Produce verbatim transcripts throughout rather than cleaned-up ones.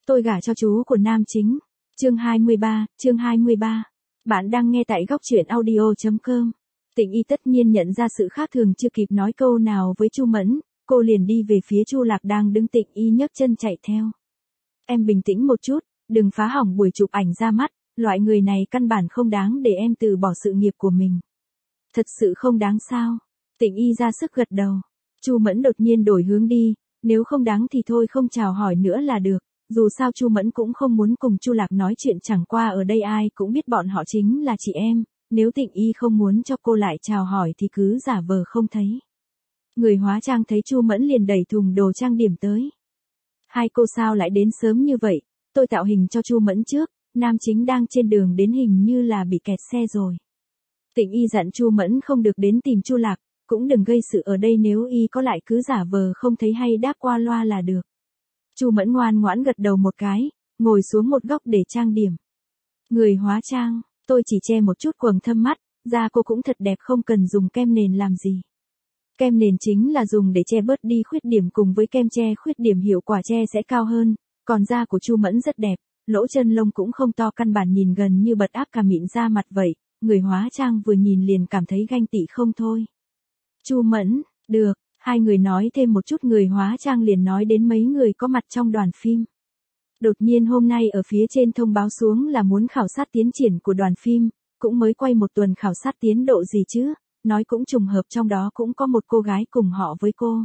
Tôi gả cho chú của nam chính. Chương hai mươi ba, chương hai mươi ba. Bạn đang nghe tại góc truyện audio chấm com. Tịnh Y tất nhiên nhận ra sự khác thường, chưa kịp nói câu nào với Chu Mẫn, cô liền đi về phía Chu Lạc đang đứng. Tịnh Y nhấc chân chạy theo. Em bình tĩnh một chút, đừng phá hỏng buổi chụp ảnh ra mắt, loại người này căn bản không đáng để em từ bỏ sự nghiệp của mình. Thật sự không đáng sao? Tịnh Y ra sức gật đầu. Chu Mẫn đột nhiên đổi hướng đi, nếu không đáng thì thôi không chào hỏi nữa là được. Dù sao Chu Mẫn cũng không muốn cùng Chu Lạc nói chuyện, chẳng qua ở đây ai cũng biết bọn họ chính là chị em, nếu Tịnh Y không muốn cho cô lại chào hỏi thì cứ giả vờ không thấy. Người hóa trang thấy Chu Mẫn liền đẩy thùng đồ trang điểm tới. Hai cô sao lại đến sớm như vậy, tôi tạo hình cho Chu Mẫn trước, nam chính đang trên đường đến, hình như là bị kẹt xe rồi. Tịnh Y dặn Chu Mẫn không được đến tìm Chu Lạc, cũng đừng gây sự ở đây, nếu y có lại cứ giả vờ không thấy hay đáp qua loa là được. Chu Mẫn ngoan ngoãn gật đầu một cái, ngồi xuống một góc để trang điểm. Người hóa trang, tôi chỉ che một chút quầng thâm mắt, da cô cũng thật đẹp, không cần dùng kem nền làm gì. Kem nền chính là dùng để che bớt đi khuyết điểm, cùng với kem che khuyết điểm hiệu quả che sẽ cao hơn, còn da của Chu Mẫn rất đẹp, lỗ chân lông cũng không to, căn bản nhìn gần như bật áp cả mịn da mặt vậy, người hóa trang vừa nhìn liền cảm thấy ganh tị không thôi. Chu Mẫn, được. Hai người nói thêm một chút, người hóa trang liền nói đến mấy người có mặt trong đoàn phim. Đột nhiên hôm nay ở phía trên thông báo xuống là muốn khảo sát tiến triển của đoàn phim, cũng mới quay một tuần, khảo sát tiến độ gì chứ, nói cũng trùng hợp trong đó cũng có một cô gái cùng họ với cô.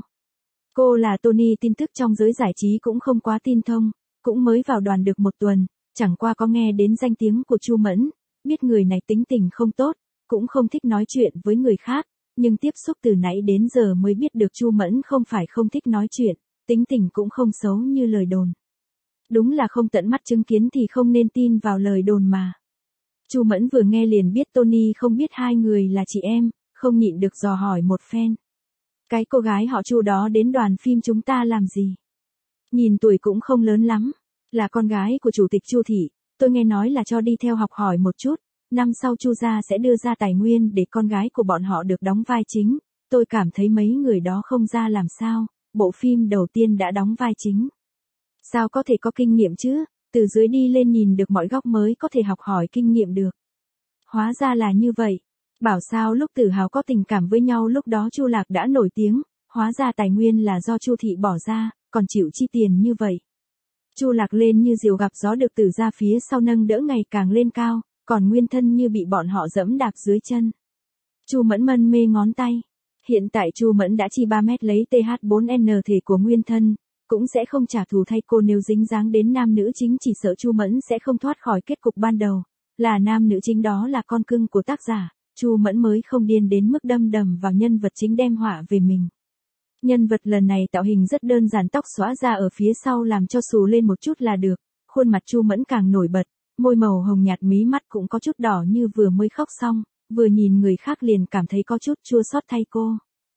Cô là Tony, tin tức trong giới giải trí cũng không quá tin thông, cũng mới vào đoàn được một tuần, chẳng qua có nghe đến danh tiếng của Chu Mẫn, biết người này tính tình không tốt, cũng không thích nói chuyện với người khác. Nhưng tiếp xúc từ nãy đến giờ mới biết được Chu Mẫn không phải không thích nói chuyện, tính tình cũng không xấu như lời đồn. Đúng là không tận mắt chứng kiến thì không nên tin vào lời đồn mà. Chu Mẫn vừa nghe liền biết Tony không biết hai người là chị em, không nhịn được dò hỏi một phen. Cái cô gái họ Chu đó đến đoàn phim chúng ta làm gì? Nhìn tuổi cũng không lớn lắm, là con gái của chủ tịch Chu Thị, tôi nghe nói là cho đi theo học hỏi một chút. Năm sau Chu gia sẽ đưa ra tài nguyên để con gái của bọn họ được đóng vai chính, tôi cảm thấy mấy người đó không ra làm sao, bộ phim đầu tiên đã đóng vai chính. Sao có thể có kinh nghiệm chứ, từ dưới đi lên nhìn được mọi góc mới có thể học hỏi kinh nghiệm được. Hóa ra là như vậy, bảo sao lúc Tử Hào có tình cảm với nhau lúc đó Chu Lạc đã nổi tiếng, hóa ra tài nguyên là do Chu Thị bỏ ra, còn chịu chi tiền như vậy. Chu Lạc lên như diều gặp gió, được Tử gia phía sau nâng đỡ ngày càng lên cao. Còn nguyên thân như bị bọn họ dẫm đạp dưới chân. Chu Mẫn mân mê ngón tay. Hiện tại Chu Mẫn đã chi ba mét lấy T H bốn N thể của nguyên thân, cũng sẽ không trả thù thay cô nếu dính dáng đến nam nữ chính, chỉ sợ Chu Mẫn sẽ không thoát khỏi kết cục ban đầu, là nam nữ chính đó là con cưng của tác giả, Chu Mẫn mới không điên đến mức đâm đầm vào nhân vật chính đem họa về mình. Nhân vật lần này tạo hình rất đơn giản, tóc xõa ra ở phía sau làm cho xù lên một chút là được, khuôn mặt Chu Mẫn càng nổi bật. Môi màu hồng nhạt, mí mắt cũng có chút đỏ như vừa mới khóc xong, vừa nhìn người khác liền cảm thấy có chút chua xót thay cô.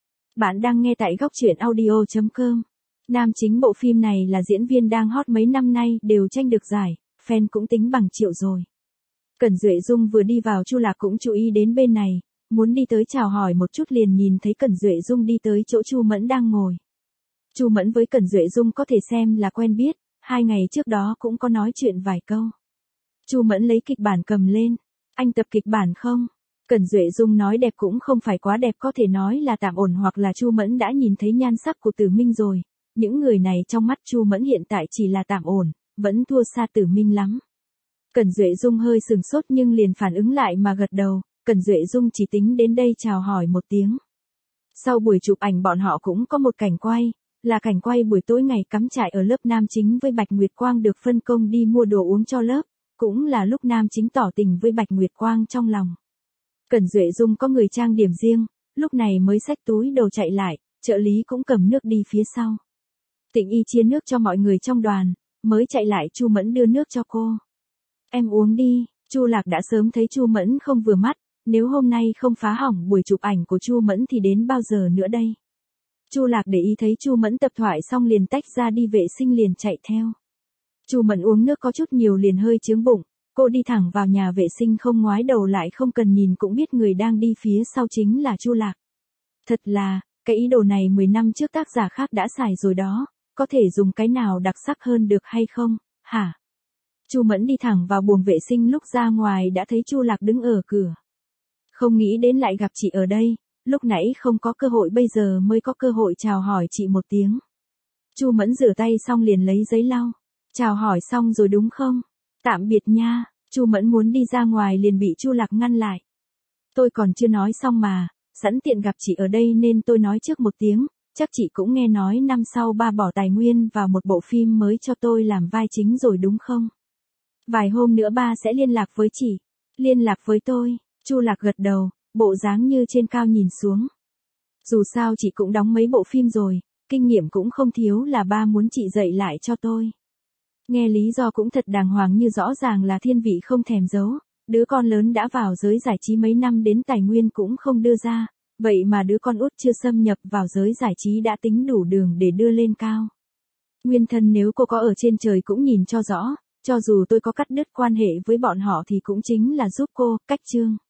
Bạn đang nghe tại góc truyện audio chấm com. Nam chính bộ phim này là diễn viên đang hot mấy năm nay, đều tranh được giải, fan cũng tính bằng triệu rồi. Cẩn Duệ Dung vừa đi vào, Chu Lạc cũng chú ý đến bên này, muốn đi tới chào hỏi một chút liền nhìn thấy Cẩn Duệ Dung đi tới chỗ Chu Mẫn đang ngồi. Chu Mẫn với Cẩn Duệ Dung có thể xem là quen biết, hai ngày trước đó cũng có nói chuyện vài câu. Chu Mẫn lấy kịch bản cầm lên. Anh tập kịch bản không? Cẩn Duệ Dung nói đẹp cũng không phải quá đẹp, có thể nói là tạm ổn, hoặc là Chu Mẫn đã nhìn thấy nhan sắc của Tử Minh rồi. Những người này trong mắt Chu Mẫn hiện tại chỉ là tạm ổn, vẫn thua xa Tử Minh lắm. Cẩn Duệ Dung hơi sừng sốt nhưng liền phản ứng lại mà gật đầu. Cẩn Duệ Dung chỉ tính đến đây chào hỏi một tiếng. Sau buổi chụp ảnh bọn họ cũng có một cảnh quay, là cảnh quay buổi tối ngày cắm trại ở lớp nam chính với Bạch Nguyệt Quang, được phân công đi mua đồ uống cho lớp. Cũng là lúc nam chính tỏ tình với Bạch Nguyệt Quang trong lòng. Cẩn Duệ Dung có người trang điểm riêng, lúc này mới xách túi đồ chạy lại, trợ lý cũng cầm nước đi phía sau. Tịnh Y chia nước cho mọi người trong đoàn, mới chạy lại Chu Mẫn đưa nước cho cô. Em uống đi. Chu Lạc đã sớm thấy Chu Mẫn không vừa mắt, nếu hôm nay không phá hỏng buổi chụp ảnh của Chu Mẫn thì đến bao giờ nữa đây. Chu Lạc để ý thấy Chu Mẫn tập thoại xong liền tách ra đi vệ sinh, liền chạy theo. Chu Mẫn uống nước có chút nhiều liền hơi chướng bụng, cô đi thẳng vào nhà vệ sinh không ngoái đầu lại, không cần nhìn cũng biết người đang đi phía sau chính là Chu Lạc. Thật là, cái ý đồ này mười năm trước tác giả khác đã xài rồi đó, có thể dùng cái nào đặc sắc hơn được hay không, Hả? Chu Mẫn đi thẳng vào buồng vệ sinh, lúc ra ngoài đã thấy Chu Lạc đứng ở cửa. Không nghĩ đến lại gặp chị ở đây, lúc nãy không có cơ hội, bây giờ mới có cơ hội chào hỏi chị một tiếng. Chu Mẫn rửa tay xong liền lấy giấy lau. Chào hỏi xong rồi đúng không? Tạm biệt nha. Chu Mẫn muốn đi ra ngoài liền bị Chu Lạc ngăn lại. Tôi còn chưa nói xong mà, sẵn tiện gặp chị ở đây nên tôi nói trước một tiếng, chắc chị cũng nghe nói năm sau ba bỏ tài nguyên vào một bộ phim mới cho tôi làm vai chính rồi đúng không? Vài hôm nữa ba sẽ liên lạc với chị. Liên lạc với tôi. Chu Lạc gật đầu, bộ dáng như trên cao nhìn xuống. Dù sao chị cũng đóng mấy bộ phim rồi, kinh nghiệm cũng không thiếu, là ba muốn chị dạy lại cho tôi. Nghe lý do cũng thật đàng hoàng, như rõ ràng là thiên vị không thèm giấu. Đứa con lớn đã vào giới giải trí mấy năm đến tài nguyên cũng không đưa ra, vậy mà đứa con út chưa xâm nhập vào giới giải trí đã tính đủ đường để đưa lên cao. Nguyên thân nếu cô có ở trên trời cũng nhìn cho rõ, cho dù tôi có cắt đứt quan hệ với bọn họ thì cũng chính là giúp cô. Cách chương